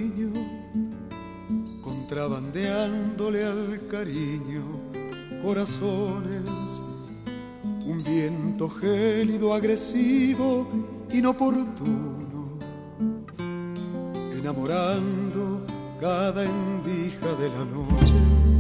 niño, contrabandeándole al cariño corazones, un viento gélido, agresivo, inoportuno, enamorando cada endija de la noche.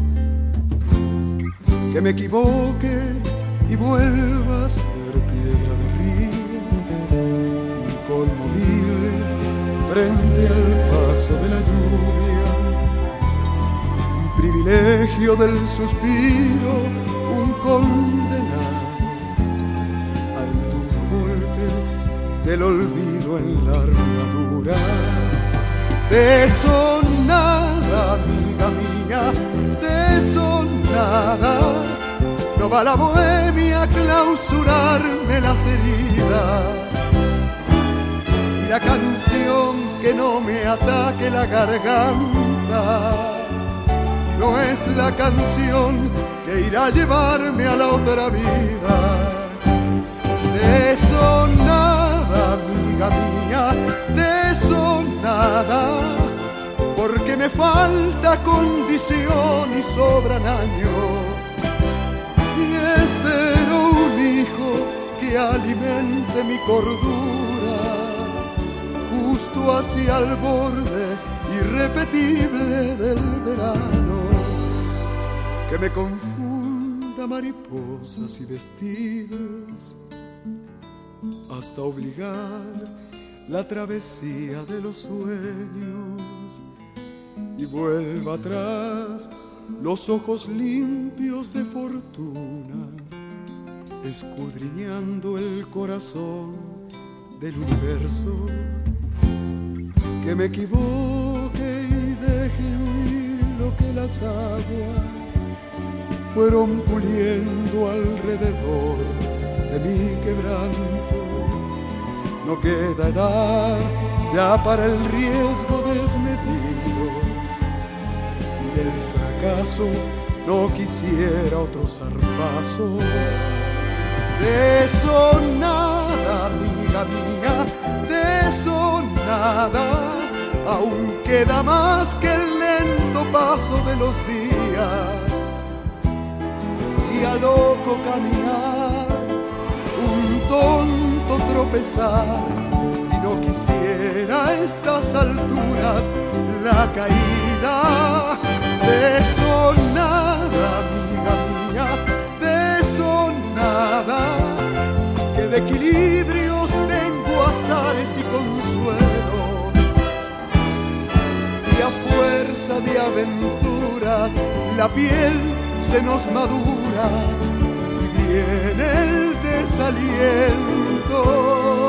Que me equivoque y vuelva a ser piedra de río, inconmovible frente al paso de la lluvia, un privilegio del suspiro, un condenado al duro golpe del olvido en la armadura. De eso nada, amiga mía, de eso nada. No va la bohemia a clausurarme las heridas, y la canción que no me ataque la garganta no es la canción que irá a llevarme a la otra vida. De eso nada, amiga mía, de eso nada, porque me falta condición y sobran años, y espero un hijo que alimente mi cordura, justo hacia el borde irrepetible del verano, que me confunda mariposas y vestidos, hasta obligar la travesía de los sueños, y vuelva atrás los ojos limpios de fortuna, escudriñando el corazón del universo. Que me equivoque y deje huir lo que las aguas fueron puliendo alrededor de mi quebranto. No queda edad ya para el riesgo desmedido, y del fracaso no quisiera otro zarpazo. De eso nada, amiga mía, de eso nada, aún queda más que el lento paso de los días, y a loco caminar, un tonto tropezar, y no quisiera a estas alturas la caída. De eso nada, amiga mía, de eso nada, que de equilibrios tengo azares y consuelos, y a fuerza de aventuras la piel se nos madura y viene el desaliento.